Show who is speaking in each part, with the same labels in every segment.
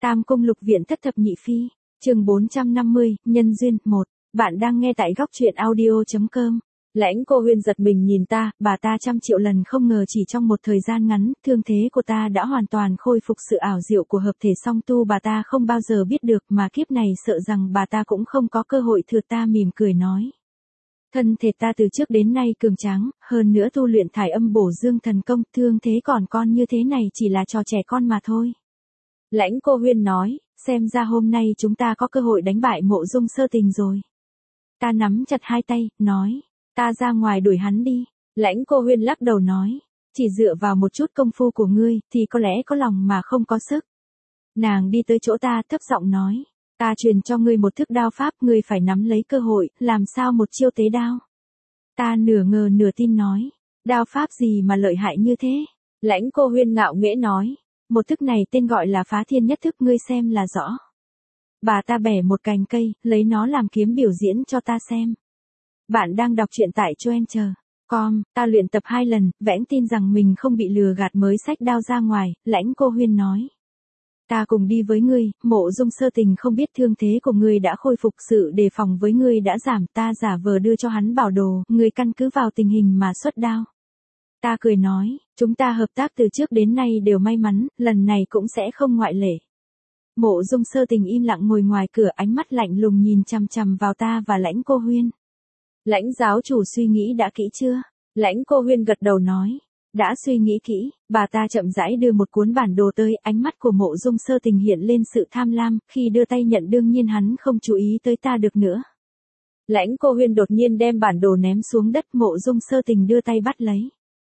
Speaker 1: Tam Cung Lục Viện Thất Thập Nhị Phi, chương 450, Nhân Duyên, 1. Bạn đang nghe tại góc truyện audio.com. Lãnh Cô Huyên giật mình nhìn ta, bà ta trăm triệu lần không ngờ chỉ trong một thời gian ngắn, thương thế của ta đã hoàn toàn khôi phục, sự ảo diệu của hợp thể song tu bà ta không bao giờ biết được, mà kiếp này sợ rằng bà ta cũng không có cơ hội. Thừa ta mỉm cười nói. Thân thể ta từ trước đến nay cường tráng, hơn nữa tu luyện thải âm bổ dương thần công, thương thế còn con như thế này chỉ là trò trẻ con mà thôi. Lãnh Cô Huyên nói, xem ra hôm nay chúng ta có cơ hội đánh bại Mộ Dung Sơ Tình rồi. Ta nắm chặt hai tay, nói, ta ra ngoài đuổi hắn đi. Lãnh Cô Huyên lắc đầu nói, chỉ dựa vào một chút công phu của ngươi, thì có lẽ có lòng mà không có sức. Nàng đi tới chỗ ta thấp giọng nói, ta truyền cho ngươi một thức đao pháp, ngươi phải nắm lấy cơ hội, làm sao một chiêu tế đao. Ta nửa ngờ nửa tin nói, đao pháp gì mà lợi hại như thế. Lãnh Cô Huyên ngạo nghễ nói, một thức này tên gọi là Phá Thiên Nhất Thức, ngươi xem là rõ. Bà ta bẻ một cành cây, lấy nó làm kiếm biểu diễn cho ta xem. Bạn đang đọc truyện tại Choencher.com, ta luyện tập 2 lần, vẽn tin rằng mình không bị lừa gạt mới xách đao ra ngoài. Lãnh Cô Huyên nói. Ta cùng đi với ngươi, Mộ Dung Sơ Tình không biết thương thế của ngươi đã khôi phục, sự đề phòng với ngươi đã giảm, ta giả vờ đưa cho hắn bảo đồ, ngươi căn cứ vào tình hình mà xuất đao. Ta cười nói, chúng ta hợp tác từ trước đến nay đều may mắn, lần này cũng sẽ không ngoại lệ. Mộ Dung Sơ Tình im lặng ngồi ngoài cửa, ánh mắt lạnh lùng nhìn chằm chằm vào ta và Lãnh Cô Huyên. Lãnh giáo chủ suy nghĩ đã kỹ chưa? Lãnh Cô Huyên gật đầu nói, đã suy nghĩ kỹ. Bà ta chậm rãi đưa một cuốn bản đồ tới, ánh mắt của Mộ Dung Sơ Tình hiện lên sự tham lam, khi đưa tay nhận đương nhiên hắn không chú ý tới ta được nữa. Lãnh Cô Huyên đột nhiên đem bản đồ ném xuống đất, Mộ Dung Sơ Tình đưa tay bắt lấy.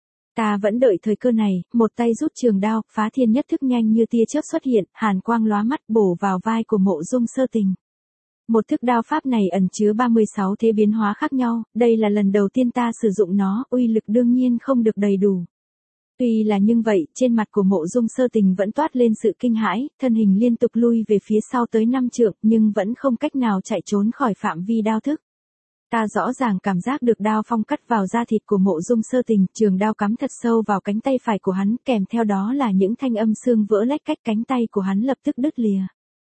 Speaker 1: Ta vẫn đợi thời cơ này, một tay rút trường đao, Phá Thiên Nhất Thức nhanh như tia chớp xuất hiện, hàn quang lóa mắt bổ vào vai của Mộ Dung Sơ Tình. Một thức đao pháp này ẩn chứa 36 thế biến hóa khác nhau, đây là lần đầu tiên ta sử dụng nó, uy lực đương nhiên không được đầy đủ. Tuy là như vậy, trên mặt của Mộ Dung Sơ Tình vẫn toát lên sự kinh hãi, thân hình liên tục lui về phía sau tới 5 trượng, nhưng vẫn không cách nào chạy trốn khỏi phạm vi đao thức. Ta rõ ràng cảm giác được đao phong cắt vào da thịt của Mộ Dung Sơ Tình, trường đao cắm thật sâu vào cánh tay phải của hắn, kèm theo đó là những thanh âm xương vỡ lách cách, cánh tay của hắn lập tức đứt lìa.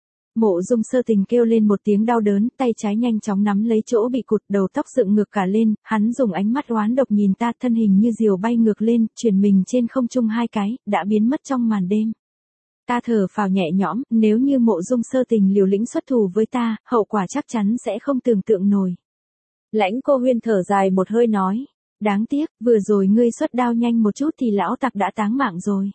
Speaker 1: Mộ Dung Sơ Tình kêu lên một tiếng đau đớn, tay trái nhanh chóng nắm lấy chỗ bị cụt, đầu tóc dựng ngược cả lên, hắn dùng ánh mắt oán độc nhìn ta, thân hình như diều bay ngược lên, chuyển mình trên không trung 2 cái, đã biến mất trong màn đêm. Ta thở phào nhẹ nhõm, nếu như Mộ Dung Sơ Tình liều lĩnh xuất thủ với ta, hậu quả chắc chắn sẽ không tưởng tượng nổi. Lãnh Cô Huyên thở dài một hơi nói, đáng tiếc, vừa rồi ngươi xuất đao nhanh một chút thì lão tặc đã táng mạng rồi.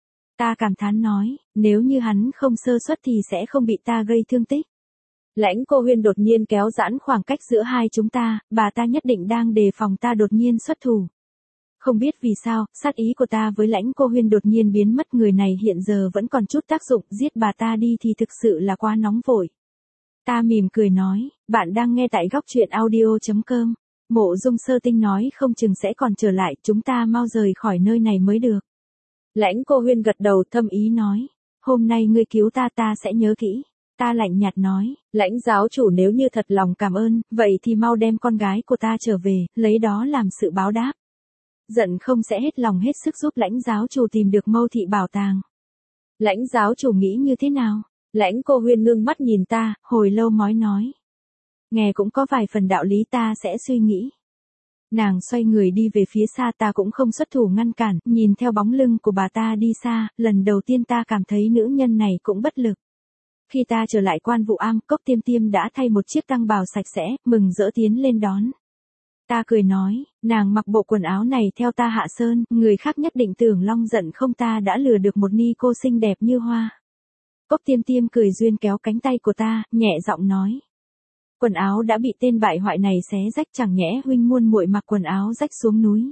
Speaker 1: Ta cảm thán nói, nếu như hắn không sơ suất thì sẽ không bị ta gây thương tích. Lãnh Cô Huyên đột nhiên kéo giãn khoảng cách giữa hai chúng ta, bà ta nhất định đang đề phòng ta đột nhiên xuất thủ. Không biết vì sao, sát ý của ta với Lãnh Cô Huyên đột nhiên biến mất, người này hiện giờ vẫn còn chút tác dụng, giết bà ta đi thì thực sự là quá nóng vội. Ta mỉm cười nói, bạn đang nghe tại góc truyện audio.com. Mộ Dung Sơ Tình nói không chừng sẽ còn trở lại, chúng ta mau rời khỏi nơi này mới được. Lãnh Cô Huyên gật đầu thâm ý nói, hôm nay ngươi cứu ta, ta sẽ nhớ kỹ. Ta lạnh nhạt nói, Lãnh giáo chủ nếu như thật lòng cảm ơn, vậy thì mau đem con gái của ta trở về, lấy đó làm sự báo đáp. Giận không sẽ hết lòng hết sức giúp Lãnh giáo chủ tìm được Mâu Thị bảo tàng. Lãnh giáo chủ nghĩ như thế nào? Lãnh Cô Huyên ngưng mắt nhìn ta, hồi lâu mới nói. Nghe cũng có vài phần đạo lý, ta sẽ suy nghĩ. Nàng xoay người đi về phía xa, ta cũng không xuất thủ ngăn cản, nhìn theo bóng lưng của bà ta đi xa, lần đầu tiên ta cảm thấy nữ nhân này cũng bất lực. Khi ta trở lại Quan Vũ Am, Cốc Tiêm Tiêm đã thay một chiếc tăng bào sạch sẽ, mừng rỡ tiến lên đón. Ta cười nói, nàng mặc bộ quần áo này theo ta hạ sơn, người khác nhất định tưởng Long giận không, ta đã lừa được một ni cô xinh đẹp như hoa. Cốc Tiêm Tiêm cười duyên kéo cánh tay của ta, nhẹ giọng nói. Quần áo đã bị tên bại hoại này xé rách, chẳng nhẽ huynh muôn muội mặc quần áo rách xuống núi.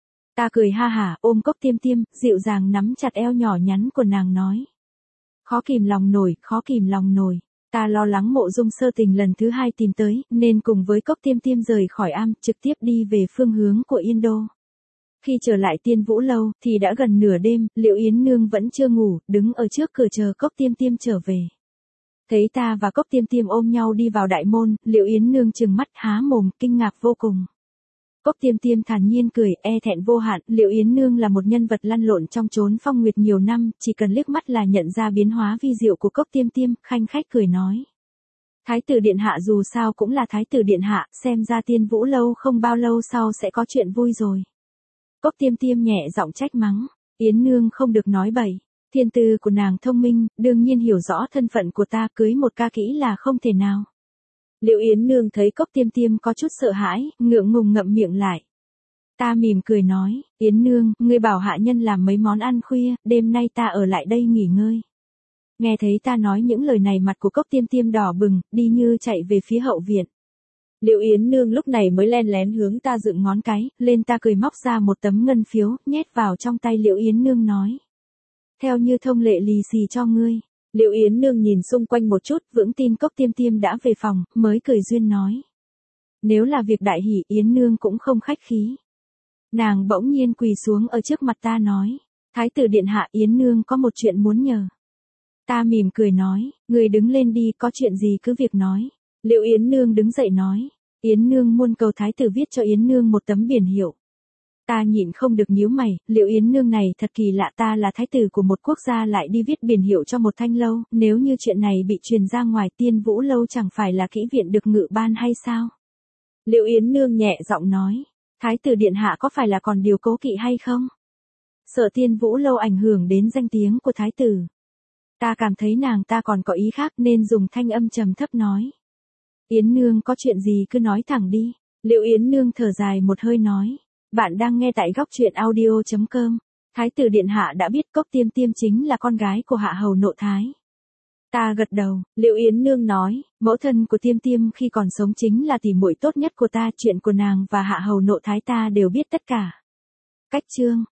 Speaker 1: Ta cười ha hả, ôm Cốc Tiêm Tiêm, dịu dàng nắm chặt eo nhỏ nhắn của nàng nói. Khó kìm lòng nổi, khó kìm lòng nổi. Ta lo lắng Mộ Dung Sơ Tình lần thứ 2 tìm tới, nên cùng với Cốc Tiêm Tiêm rời khỏi am, trực tiếp đi về phương hướng của Yên Đô. Khi trở lại Tiên Vũ Lâu, thì đã gần nửa đêm, Liễu Yến Nương vẫn chưa ngủ, đứng ở trước cửa chờ Cốc Tiêm Tiêm trở về. Thấy ta và Cốc Tiêm Tiêm ôm nhau đi vào đại môn, Liễu Yến Nương trừng mắt há mồm, kinh ngạc vô cùng. Cốc Tiêm Tiêm thản nhiên cười, e thẹn vô hạn, Liệu Yến Nương là một nhân vật lăn lộn trong chốn phong nguyệt nhiều năm, chỉ cần liếc mắt là nhận ra biến hóa vi diệu của Cốc Tiêm Tiêm, khanh khách cười nói. Thái tử điện hạ dù sao cũng là thái tử điện hạ, xem ra Tiên Vũ lâu không bao lâu sau sẽ có chuyện vui rồi. Cốc Tiêm Tiêm nhẹ giọng trách mắng, Yến Nương không được nói bậy. Thiên tư của nàng thông minh, đương nhiên hiểu rõ thân phận của ta, cưới một ca kỹ là không thể nào. Liệu Yến Nương thấy Cốc Tiêm Tiêm có chút sợ hãi, ngượng ngùng ngậm miệng lại. Ta mỉm cười nói, Yến Nương, ngươi bảo hạ nhân làm mấy món ăn khuya, đêm nay ta ở lại đây nghỉ ngơi. Nghe thấy ta nói những lời này, mặt của Cốc Tiêm Tiêm đỏ bừng, đi như chạy về phía hậu viện. Liệu Yến Nương lúc này mới len lén hướng ta dựng ngón cái, lên ta cười móc ra một tấm ngân phiếu, nhét vào trong tay Liệu Yến Nương nói. Theo như thông lệ lì xì cho ngươi. Liệu Yến Nương nhìn xung quanh một chút, vững tin Cốc Tiêm Tiêm đã về phòng, mới cười duyên nói. Nếu là việc đại hỷ, Yến Nương cũng không khách khí. Nàng bỗng nhiên quỳ xuống ở trước mặt ta nói. Thái tử điện hạ, Yến Nương có một chuyện muốn nhờ. Ta mỉm cười nói, người đứng lên đi, có chuyện gì cứ việc nói. Liệu Yến Nương đứng dậy nói. Yến Nương muôn cầu thái tử viết cho Yến Nương một tấm biển hiệu. Ta nhịn không được nhíu mày, Liệu Yến Nương này thật kỳ lạ, ta là thái tử của một quốc gia lại đi viết biển hiệu cho một thanh lâu, nếu như chuyện này bị truyền ra ngoài, Tiên Vũ lâu chẳng phải là kỹ viện được ngự ban hay sao? Liệu Yến Nương nhẹ giọng nói, thái tử điện hạ có phải là còn điều cố kỵ hay không? Sợ Tiên Vũ lâu ảnh hưởng đến danh tiếng của thái tử. Ta cảm thấy nàng ta còn có ý khác nên dùng thanh âm trầm thấp nói. Yến Nương có chuyện gì cứ nói thẳng đi. Liệu Yến Nương thở dài một hơi nói. Bạn đang nghe tại góc truyện audio.com. Thái tử điện hạ đã biết Cốc Tiêm Tiêm chính là con gái của hạ hầu Nộ Thái. Ta gật đầu, Liệu Yến Nương nói, mẫu thân của Tiêm Tiêm khi còn sống chính là tỷ muội tốt nhất của ta, chuyện của nàng và hạ hầu Nộ Thái ta đều biết tất cả. Cách chương